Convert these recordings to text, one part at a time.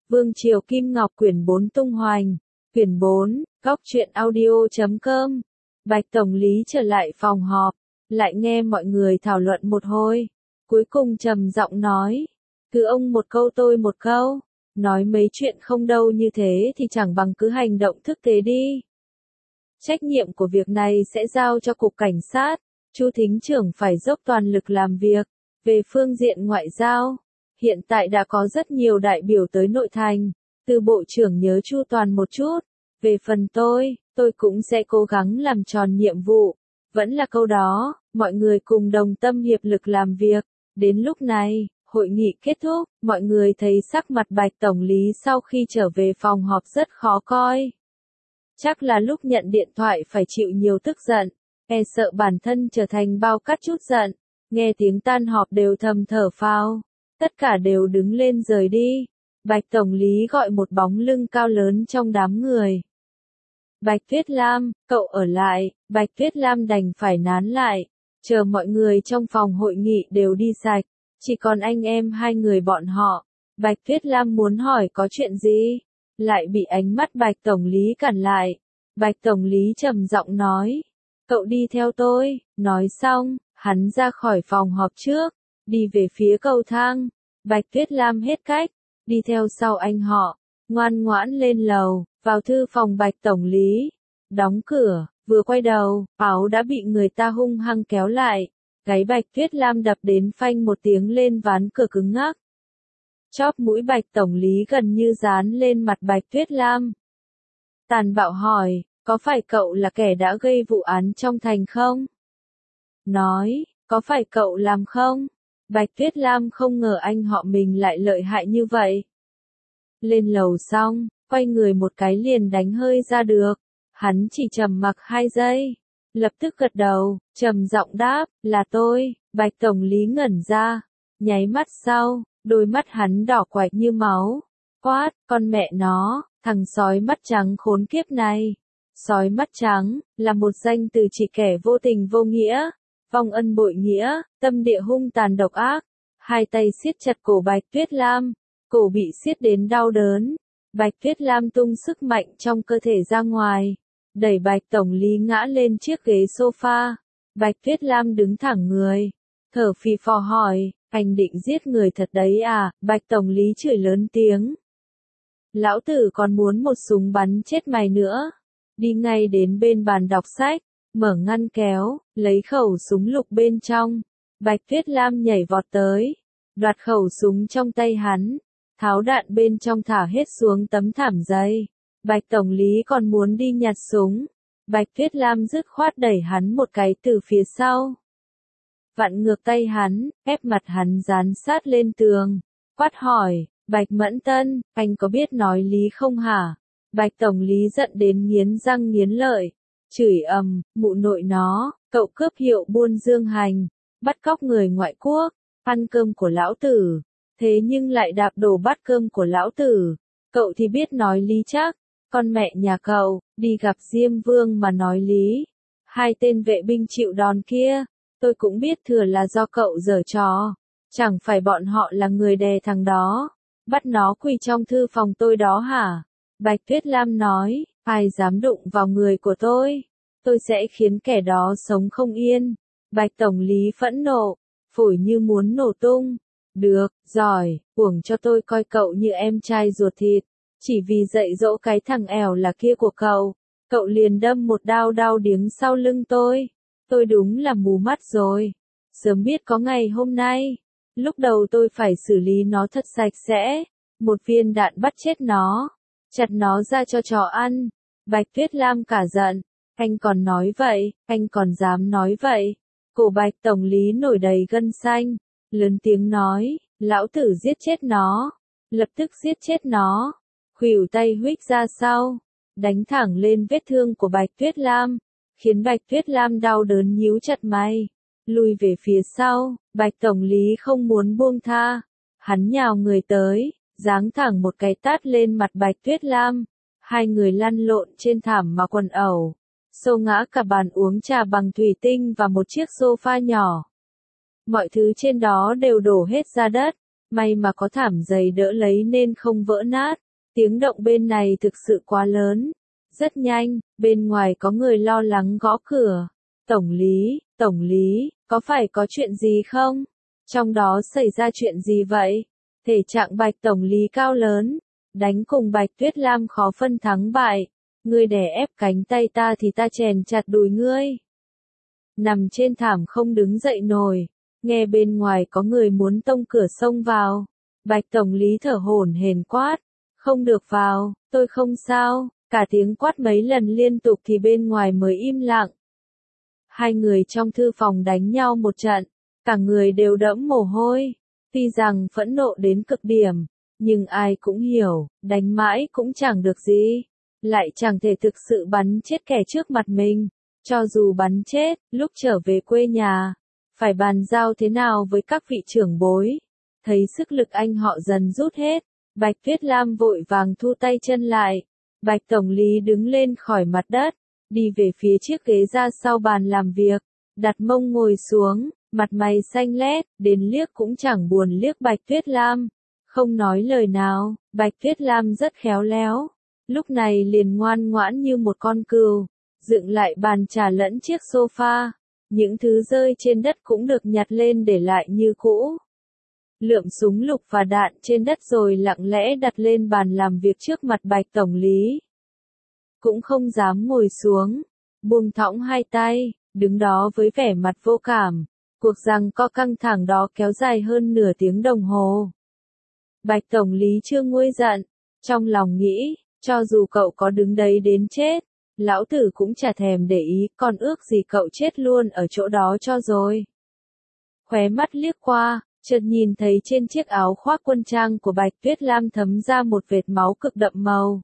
Vương Triều Kim Ngọc quyển 4 tung hoành. Quyển 4, góc truyện audio.com. Bạch Tổng Lý trở lại phòng họp, lại nghe mọi người thảo luận một hồi. Cuối cùng trầm giọng nói, cứ ông một câu tôi một câu, nói mấy chuyện không đâu như thế thì chẳng bằng cứ hành động thực tế đi. Trách nhiệm của việc này sẽ giao cho Cục Cảnh sát, Chu Thính trưởng phải dốc toàn lực làm việc. Về phương diện ngoại giao, hiện tại đã có rất nhiều đại biểu tới nội thành, từ Bộ trưởng nhớ chu toàn một chút. Về phần tôi cũng sẽ cố gắng làm tròn nhiệm vụ. Vẫn là câu đó, mọi người cùng đồng tâm hiệp lực làm việc. Đến lúc này, hội nghị kết thúc, mọi người thấy sắc mặt Bạch Tổng Lý sau khi trở về phòng họp rất khó coi. Chắc là lúc nhận điện thoại phải chịu nhiều tức giận, sợ bản thân trở thành bao cát chút giận. Nghe tiếng tan họp đều thầm thở phào, tất cả đều đứng lên rời đi. Bạch Tổng Lý gọi một bóng lưng cao lớn trong đám người. Bạch Tuyết Lam, cậu ở lại. Bạch Tuyết Lam đành phải nán lại, chờ mọi người trong phòng hội nghị đều đi sạch, chỉ còn anh em hai người bọn họ. Bạch Tuyết Lam muốn hỏi có chuyện gì, lại bị ánh mắt Bạch Tổng Lý cản lại. Bạch Tổng Lý trầm giọng nói, cậu đi theo tôi. Nói xong, hắn ra khỏi phòng họp trước, đi về phía cầu thang. Bạch Tuyết Lam hết cách, đi theo sau anh họ, ngoan ngoãn lên lầu, vào thư phòng Bạch Tổng Lý. Đóng cửa, vừa quay đầu, áo đã bị người ta hung hăng kéo lại. Gáy Bạch Tuyết Lam đập đến phanh một tiếng lên ván cửa cứng ngắc. Chóp mũi Bạch Tổng Lý gần như dán lên mặt Bạch Tuyết Lam. Tàn bạo hỏi, có phải cậu là kẻ đã gây vụ án trong thành không? Nói, có phải cậu làm không? Bạch Tuyết Lam không ngờ anh họ mình lại lợi hại như vậy. Lên lầu xong, quay người một cái liền đánh hơi ra được. Hắn chỉ trầm mặc 2 giây, lập tức gật đầu, trầm giọng đáp, là tôi. Bạch Tổng Lý ngẩn ra, nháy mắt sau, đôi mắt hắn đỏ quạch như máu. Quát, con mẹ nó, thằng sói mắt trắng khốn kiếp này. Sói mắt trắng, là một danh từ chỉ kẻ vô tình vô nghĩa, vong ân bội nghĩa, tâm địa hung tàn độc ác. Hai tay siết chặt cổ Bạch Tuyết Lam, cổ bị siết đến đau đớn. Bạch Tuyết Lam tung sức mạnh trong cơ thể ra ngoài, đẩy Bạch Tổng Lý ngã lên chiếc ghế sofa. Bạch Tuyết Lam đứng thẳng người, thở phì phò hỏi, anh định giết người thật đấy à? Bạch Tổng Lý chửi lớn tiếng. Lão tử còn muốn một súng bắn chết mày nữa. Đi ngay đến bên bàn đọc sách, mở ngăn kéo, lấy khẩu súng lục bên trong. Bạch Tuyết Lam nhảy vọt tới, đoạt khẩu súng trong tay hắn, tháo đạn bên trong thả hết xuống tấm thảm dày. Bạch Tổng Lý còn muốn đi nhặt súng. Bạch Tuyết Lam dứt khoát đẩy hắn một cái từ phía sau, vặn ngược tay hắn, ép mặt hắn dán sát lên tường, quát hỏi, Bạch Mẫn Tân, anh có biết nói lý không hả? Bạch Tổng Lý giận đến nghiến răng nghiến lợi, chửi ầm, mụ nội nó, cậu cướp hiệu buôn dương hành, bắt cóc người ngoại quốc, ăn cơm của lão tử, thế nhưng lại đạp đổ bát cơm của lão tử. Cậu thì biết nói lý chắc, con mẹ nhà cậu, đi gặp Diêm Vương mà nói lý. Hai tên vệ binh chịu đòn kia, tôi cũng biết thừa là do cậu giở trò. Chẳng phải bọn họ là người đè thằng đó, bắt nó quỳ trong thư phòng tôi đó hả? Bạch Tuyết Lam nói, ai dám đụng vào người của tôi sẽ khiến kẻ đó sống không yên. Bạch Tổng Lý phẫn nộ, phổi như muốn nổ tung. Được, giỏi, uổng cho tôi coi cậu như em trai ruột thịt. Chỉ vì dạy dỗ cái thằng ẻo là kia của cậu liền đâm một đao đau điếng sau lưng tôi. Tôi đúng là mù mắt rồi. Sớm biết có ngày hôm nay, lúc đầu tôi phải xử lý nó thật sạch sẽ. Một viên đạn bắt chết nó, chặt nó ra cho chó ăn. Bạch Tuyết Lam cả giận, anh còn nói vậy, anh còn dám nói vậy. Cổ Bạch Tổng Lý nổi đầy gân xanh, lớn tiếng nói, lão tử giết chết nó, lập tức giết chết nó. Khuỷu tay huých ra sau, đánh thẳng lên vết thương của Bạch Tuyết Lam, khiến Bạch Tuyết Lam đau đớn nhíu chặt mày, lùi về phía sau. Bạch Tổng Lý không muốn buông tha, hắn nhào người tới, giáng thẳng một cái tát lên mặt Bạch Tuyết Lam. Hai người lăn lộn trên thảm mà quần ẩu, xô ngã cả bàn uống trà bằng thủy tinh và một chiếc sofa nhỏ. Mọi thứ trên đó đều đổ hết ra đất. may mà có thảm dày đỡ lấy nên không vỡ nát. Tiếng động bên này thực sự quá lớn. Rất nhanh, bên ngoài có người lo lắng gõ cửa. Tổng lý, có phải có chuyện gì không? Trong đó xảy ra chuyện gì vậy? Thể trạng Bạch tổng lý cao lớn, đánh cùng Bạch Tuyết Lam khó phân thắng bại. Ngươi đè ép cánh tay ta thì ta chèn chặt đùi ngươi. Nằm trên thảm không đứng dậy nổi, nghe bên ngoài có người muốn tông cửa xông vào. Bạch tổng lý thở hổn hển quát, không được vào, tôi không sao. Cả tiếng quát mấy lần liên tục thì bên ngoài mới im lặng. Hai người trong thư phòng đánh nhau một trận, cả người đều đẫm mồ hôi. Tuy rằng phẫn nộ đến cực điểm, nhưng ai cũng hiểu, đánh mãi cũng chẳng được gì. Lại chẳng thể thực sự bắn chết kẻ trước mặt mình. Cho dù bắn chết, lúc trở về quê nhà, phải bàn giao thế nào với các vị trưởng bối. Thấy sức lực anh họ dần rút hết, Bạch Tuyết Lam vội vàng thu tay chân lại. Bạch tổng lý đứng lên khỏi mặt đất, đi về phía chiếc ghế ra sau bàn làm việc, đặt mông ngồi xuống, mặt mày xanh lét, đến liếc cũng chẳng buồn liếc Bạch Tuyết Lam. Không nói lời nào, Bạch Tuyết Lam rất khéo léo, lúc này liền ngoan ngoãn như một con cừu, dựng lại bàn trà lẫn chiếc sofa, những thứ rơi trên đất cũng được nhặt lên để lại như cũ. Lượm súng lục và đạn trên đất rồi lặng lẽ đặt lên bàn làm việc trước mặt Bạch tổng lý. Cũng không dám ngồi xuống, buông thõng hai tay, đứng đó với vẻ mặt vô cảm. Cuộc giằng co căng thẳng đó kéo dài hơn nửa tiếng đồng hồ. Bạch tổng lý chưa nguôi giận, trong lòng nghĩ, cho dù cậu có đứng đấy đến chết, lão tử cũng chả thèm để ý, còn ước gì cậu chết luôn ở chỗ đó cho rồi. Khóe mắt liếc qua, chợt nhìn thấy trên chiếc áo khoác quân trang của Bạch Tuyết Lam thấm ra một vệt máu cực đậm màu.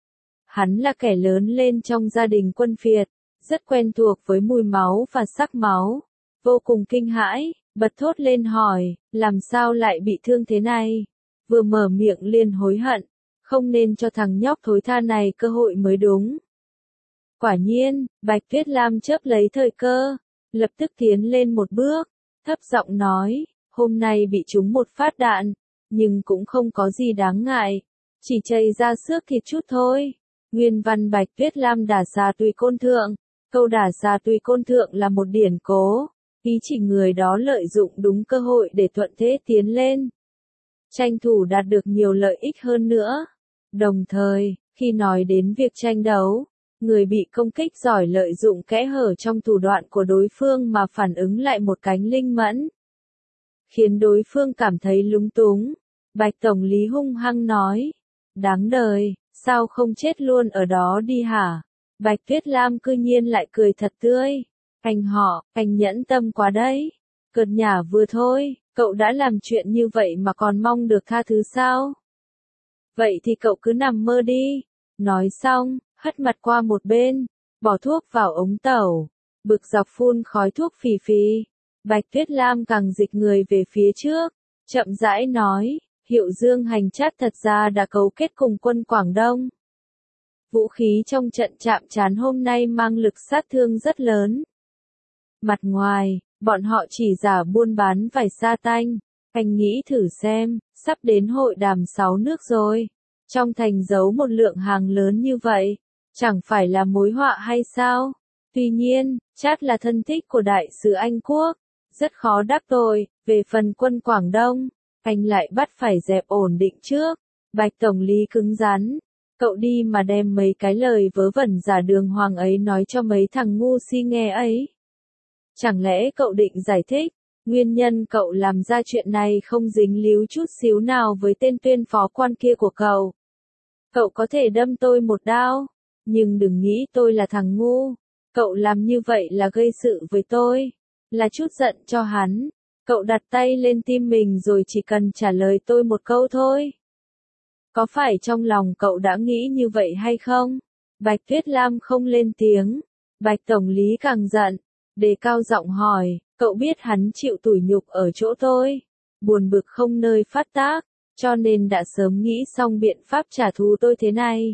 Hắn là kẻ lớn lên trong gia đình quân phiệt, rất quen thuộc với mùi máu và sắc máu. Vô cùng kinh hãi, bật thốt lên hỏi, làm sao lại bị thương thế này? Vừa mở miệng liền hối hận, không nên cho thằng nhóc thối tha này cơ hội mới đúng. Quả nhiên, Bạch Tuyết Lam chớp lấy thời cơ, lập tức tiến lên một bước, thấp giọng nói, hôm nay bị trúng một phát đạn, nhưng cũng không có gì đáng ngại, chỉ chảy ra xước thịt chút thôi. Nguyên văn Bạch Tuyết Lam đả xà tùy côn thượng, câu đả xà tùy côn thượng là một điển cố, ý chỉ người đó lợi dụng đúng cơ hội để thuận thế tiến lên, tranh thủ đạt được nhiều lợi ích hơn nữa. Đồng thời, khi nói đến việc tranh đấu, người bị công kích giỏi lợi dụng kẽ hở trong thủ đoạn của đối phương mà phản ứng lại một cánh linh mẫn, khiến đối phương cảm thấy lúng túng. Bạch tổng lý hung hăng nói, đáng đời, sao không chết luôn ở đó đi hả? Bạch Tuyết Lam cư nhiên lại cười thật tươi, anh nhẫn tâm quá đấy, cợt nhả vừa thôi, cậu đã làm chuyện như vậy mà còn mong được tha thứ sao? Vậy thì cậu cứ nằm mơ đi. Nói xong, hất mặt qua một bên, bỏ thuốc vào ống tẩu, bực dọc phun khói thuốc phì phì. Bạch Tuyết Lam càng dịch người về phía trước, chậm rãi nói, Hiệu Dương Hành Trát thật ra đã cấu kết cùng quân Quảng Đông. Vũ khí trong trận chạm trán hôm nay mang lực sát thương rất lớn. Mặt ngoài, bọn họ chỉ giả buôn bán vải sa tanh. Anh nghĩ thử xem, sắp đến hội đàm 6 nước rồi. Trong thành giấu một lượng hàng lớn như vậy, chẳng phải là mối họa hay sao? Tuy nhiên, Trát là thân thích của đại sứ Anh Quốc, rất khó đắc tội. Về phần quân Quảng Đông, anh lại bắt phải dẹp ổn định trước. Bạch tổng lý cứng rắn, cậu đi mà đem mấy cái lời vớ vẩn giả đường hoàng ấy nói cho mấy thằng ngu si nghe ấy. Chẳng lẽ cậu định giải thích, nguyên nhân cậu làm ra chuyện này không dính líu chút xíu nào với tên tuyên phó quan kia của cậu? Cậu có thể đâm tôi một đao, nhưng đừng nghĩ tôi là thằng ngu. Cậu làm như vậy là gây sự với tôi, là chút giận cho hắn. Cậu đặt tay lên tim mình rồi chỉ cần trả lời tôi một câu thôi. Có phải trong lòng cậu đã nghĩ như vậy hay không? Bạch Tuyết Lam không lên tiếng. Bạch tổng lý càng giận, đề cao giọng hỏi, cậu biết hắn chịu tủi nhục ở chỗ tôi, buồn bực không nơi phát tác, cho nên đã sớm nghĩ xong biện pháp trả thù tôi thế này.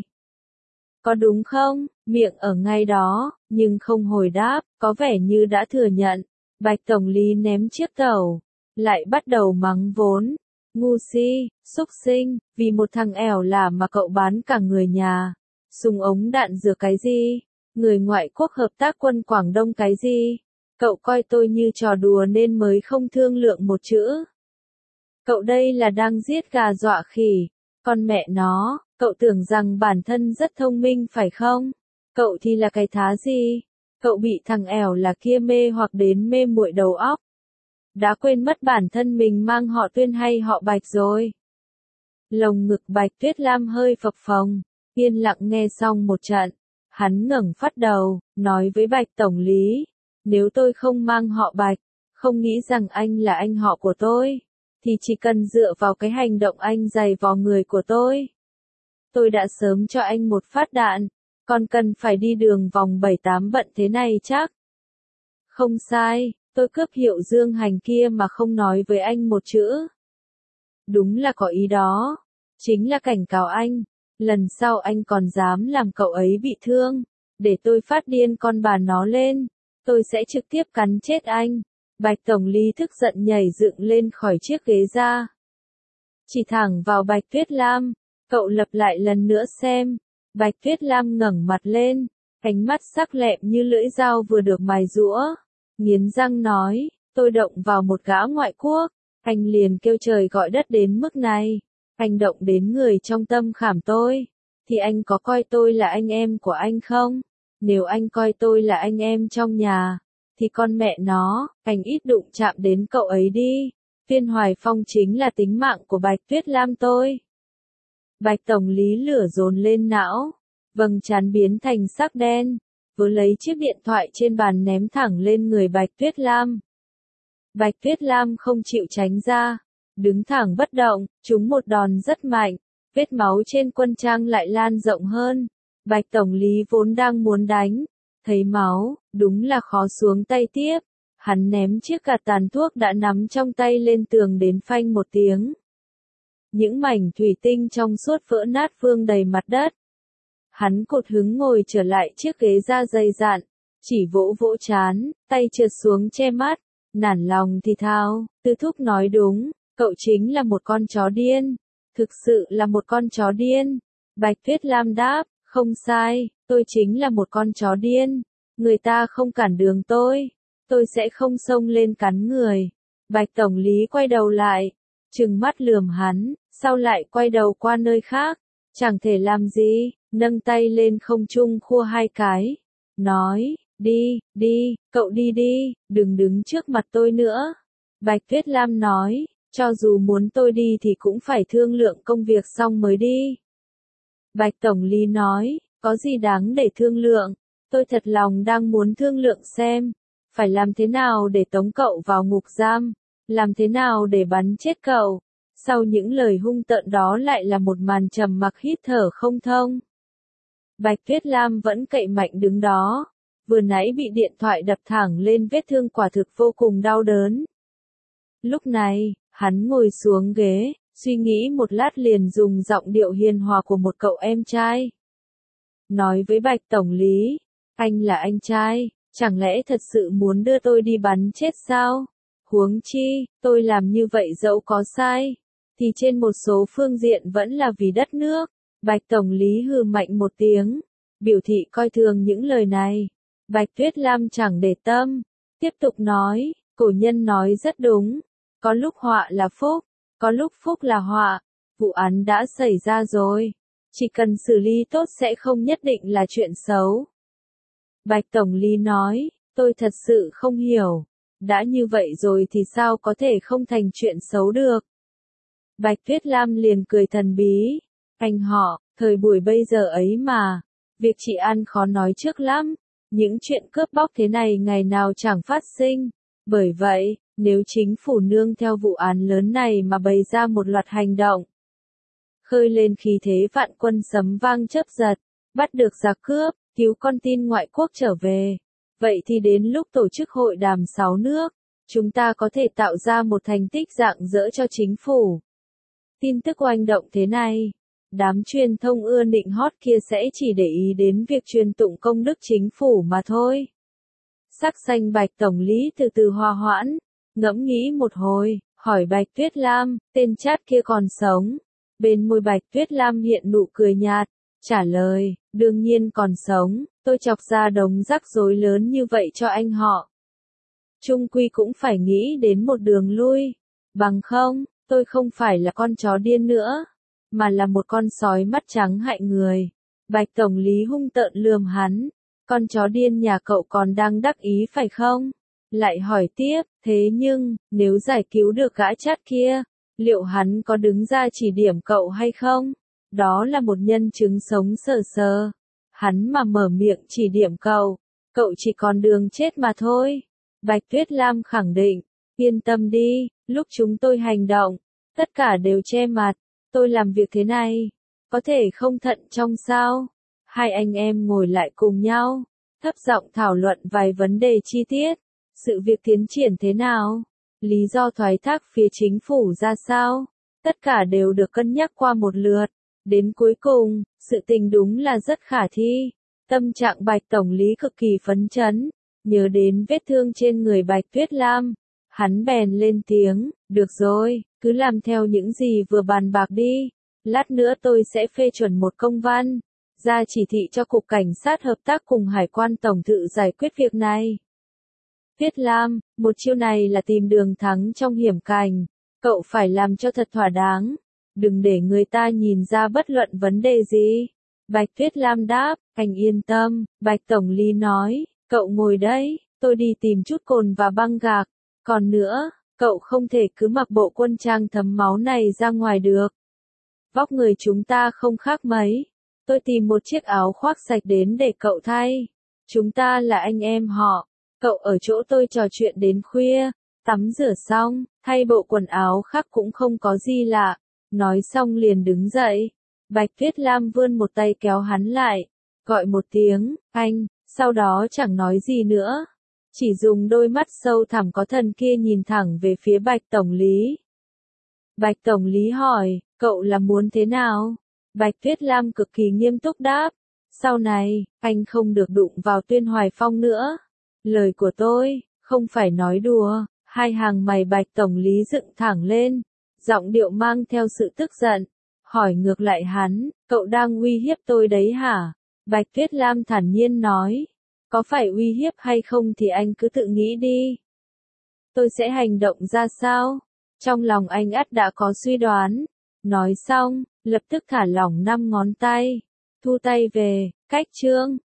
Có đúng không? Miệng ở ngay đó, nhưng không hồi đáp, có vẻ như đã thừa nhận. Bạch tổng lý ném chiếc tẩu, lại bắt đầu mắng vốn. Ngu si, xúc sinh, vì một thằng ẻo lả mà cậu bán cả người nhà. Súng ống đạn dược cái gì? Người ngoại quốc hợp tác quân Quảng Đông cái gì? Cậu coi tôi như trò đùa nên mới không thương lượng một chữ. Cậu đây là đang giết gà dọa khỉ. Con mẹ nó, cậu tưởng rằng bản thân rất thông minh phải không? Cậu thì là cái thá gì? Cậu bị thằng ẻo là kia mê hoặc đến mê muội đầu óc. Đã quên mất bản thân mình mang họ Tuyên hay họ Bạch rồi. Lồng ngực Bạch Tuyết Lam hơi phập phồng, yên lặng nghe xong một trận. Hắn ngẩng phát đầu, nói với Bạch Tổng lý, nếu tôi không mang họ Bạch, không nghĩ rằng anh là anh họ của tôi, thì chỉ cần dựa vào cái hành động anh giày vò người của tôi đã sớm cho anh một phát đạn, còn cần phải đi đường vòng 7-8 bận thế này chắc. Không sai, tôi cướp hiệu Dương Hành kia mà không nói với anh một chữ. Đúng là có ý đó, chính là cảnh cáo anh, lần sau anh còn dám làm cậu ấy bị thương, để tôi phát điên con bà nó lên, tôi sẽ trực tiếp cắn chết anh. Bạch Tổng lý tức giận nhảy dựng lên khỏi chiếc ghế ra. Chỉ thẳng vào Bạch Tuyết Lam, cậu lặp lại lần nữa xem. Bạch Tuyết Lam ngẩng mặt lên, ánh mắt sắc lẹm như lưỡi dao vừa được mài giũa, nghiến răng nói, tôi động vào một gã ngoại quốc, anh liền kêu trời gọi đất đến mức này, anh động đến người trong tâm khảm tôi, thì anh có coi tôi là anh em của anh không? Nếu anh coi tôi là anh em trong nhà, thì con mẹ nó, anh ít đụng chạm đến cậu ấy đi. Viên Hoài Phong chính là tính mạng của Bạch Tuyết Lam tôi. Bạch Tổng lý lửa dồn lên não, vầng trán biến thành sắc đen, vừa lấy chiếc điện thoại trên bàn ném thẳng lên người Bạch Tuyết Lam. Bạch Tuyết Lam không chịu tránh ra, đứng thẳng bất động, trúng một đòn rất mạnh, vết máu trên quân trang lại lan rộng hơn. Bạch Tổng lý vốn đang muốn đánh, thấy máu, đúng là khó xuống tay tiếp. Hắn ném chiếc gạt tàn thuốc đã nắm trong tay lên tường đến phanh một tiếng. Những mảnh thủy tinh trong suốt vỡ nát vương đầy mặt đất. Hắn cột hứng ngồi trở lại chiếc ghế da dày dạn, chỉ vỗ vỗ trán, tay trượt xuống che mắt, nản lòng thì thào, Tư Thúc nói đúng, cậu chính là một con chó điên, thực sự là một con chó điên. Bạch Tuyết Lam đáp, không sai, tôi chính là một con chó điên, người ta không cản đường tôi sẽ không xông lên cắn người. Bạch Tổng lý quay đầu lại, trừng mắt lườm hắn, sau lại quay đầu qua nơi khác, chẳng thể làm gì, nâng tay lên không trung khua hai cái, nói, đi, cậu đi đi, đừng đứng trước mặt tôi nữa. Bạch Tuyết Lam nói, cho dù muốn tôi đi thì cũng phải thương lượng công việc xong mới đi. Bạch Tổng lý nói, có gì đáng để thương lượng, tôi thật lòng đang muốn thương lượng xem, phải làm thế nào để tống cậu vào ngục giam, làm thế nào để bắn chết cậu. Sau những lời hung tợn đó lại là một màn trầm mặc hít thở không thông. Bạch Tuyết Lam vẫn cậy mạnh đứng đó, vừa nãy bị điện thoại đập thẳng lên vết thương quả thực vô cùng đau đớn. Lúc này, hắn ngồi xuống ghế, suy nghĩ một lát liền dùng giọng điệu hiền hòa của một cậu em trai. Nói với Bạch Tổng lý, anh là anh trai, chẳng lẽ thật sự muốn đưa tôi đi bắn chết sao? Huống chi, tôi làm như vậy dẫu có sai, thì trên một số phương diện vẫn là vì đất nước. Bạch Tổng lý hừ mạnh một tiếng, biểu thị coi thường những lời này. Bạch Tuyết Lam chẳng để tâm, tiếp tục nói, cổ nhân nói rất đúng, có lúc họa là phúc, có lúc phúc là họa, vụ án đã xảy ra rồi, chỉ cần xử lý tốt sẽ không nhất định là chuyện xấu. Bạch Tổng lý nói, tôi thật sự không hiểu, đã như vậy rồi thì sao có thể không thành chuyện xấu được. Bạch Tuyết Lam liền cười thần bí, anh họ, thời buổi bây giờ ấy mà, việc trị an khó nói trước lắm, những chuyện cướp bóc thế này ngày nào chẳng phát sinh, bởi vậy, nếu chính phủ nương theo vụ án lớn này mà bày ra một loạt hành động, khơi lên khí thế vạn quân sấm vang chớp giật, bắt được giặc cướp, cứu con tin ngoại quốc trở về, vậy thì đến lúc tổ chức hội đàm 6 nước, chúng ta có thể tạo ra một thành tích rạng rỡ cho chính phủ. Tin tức oanh động thế này, đám truyền thông ưa nịnh hót kia sẽ chỉ để ý đến việc truyền tụng công đức chính phủ mà thôi. Sắc xanh Bạch Tổng lý từ từ hòa hoãn, ngẫm nghĩ một hồi, hỏi Bạch Tuyết Lam, tên chát kia còn sống. Bên môi Bạch Tuyết Lam hiện nụ cười nhạt, trả lời, đương nhiên còn sống, tôi chọc ra đống rắc rối lớn như vậy cho anh họ. Chung quy cũng phải nghĩ đến một đường lui, bằng không, tôi không phải là con chó điên nữa, mà là một con sói mắt trắng hại người. Bạch Tổng lý hung tợn lườm hắn, con chó điên nhà cậu còn đang đắc ý phải không? Lại hỏi tiếp, thế nhưng, nếu giải cứu được gã chát kia, liệu hắn có đứng ra chỉ điểm cậu hay không? Đó là một nhân chứng sống sờ sờ. Hắn mà mở miệng chỉ điểm cậu chỉ còn đường chết mà thôi. Bạch Tuyết Lam khẳng định, yên tâm đi, lúc chúng tôi hành động, tất cả đều che mặt, tôi làm việc thế này, có thể không thận trọng sao? Hai anh em ngồi lại cùng nhau, thấp giọng thảo luận vài vấn đề chi tiết, sự việc tiến triển thế nào, lý do thoái thác phía chính phủ ra sao, tất cả đều được cân nhắc qua một lượt, đến cuối cùng, sự tình đúng là rất khả thi. Tâm trạng Bạch Tổng lý cực kỳ phấn chấn, nhớ đến vết thương trên người Bạch Tuyết Lam, hắn bèn lên tiếng, được rồi, cứ làm theo những gì vừa bàn bạc đi, lát nữa tôi sẽ phê chuẩn một công văn, ra chỉ thị cho Cục Cảnh sát hợp tác cùng Hải quan Tổng thự giải quyết việc này. Tuyết Lam, một chiêu này là tìm đường thắng trong hiểm cảnh, cậu phải làm cho thật thỏa đáng, đừng để người ta nhìn ra bất luận vấn đề gì. Bạch Tuyết Lam đáp, anh yên tâm, Bạch Tổng lý nói, cậu ngồi đấy, tôi đi tìm chút cồn và băng gạc, còn nữa, cậu không thể cứ mặc bộ quân trang thấm máu này ra ngoài được. Vóc người chúng ta không khác mấy, tôi tìm một chiếc áo khoác sạch đến để cậu thay. Chúng ta là anh em họ, cậu ở chỗ tôi trò chuyện đến khuya, tắm rửa xong, thay bộ quần áo khác cũng không có gì lạ. Nói xong liền đứng dậy. Bạch Tuyết Lam vươn một tay kéo hắn lại, gọi một tiếng, anh, sau đó chẳng nói gì nữa. Chỉ dùng đôi mắt sâu thẳm có thần kia nhìn thẳng về phía Bạch Tổng lý. Bạch Tổng lý hỏi, cậu là muốn thế nào? Bạch Tuyết Lam cực kỳ nghiêm túc đáp, sau này, anh không được đụng vào Tuyên Hoài Phong nữa. Lời của tôi, không phải nói đùa. Hai hàng mày Bạch Tổng lý dựng thẳng lên, giọng điệu mang theo sự tức giận, hỏi ngược lại hắn, cậu đang uy hiếp tôi đấy hả? Bạch Tuyết Lam thản nhiên nói, có phải uy hiếp hay không thì anh cứ tự nghĩ đi. Tôi sẽ hành động ra sao? Trong lòng anh ắt đã có suy đoán. Nói xong, lập tức thả lỏng 5 ngón tay, thu tay về, cách chương.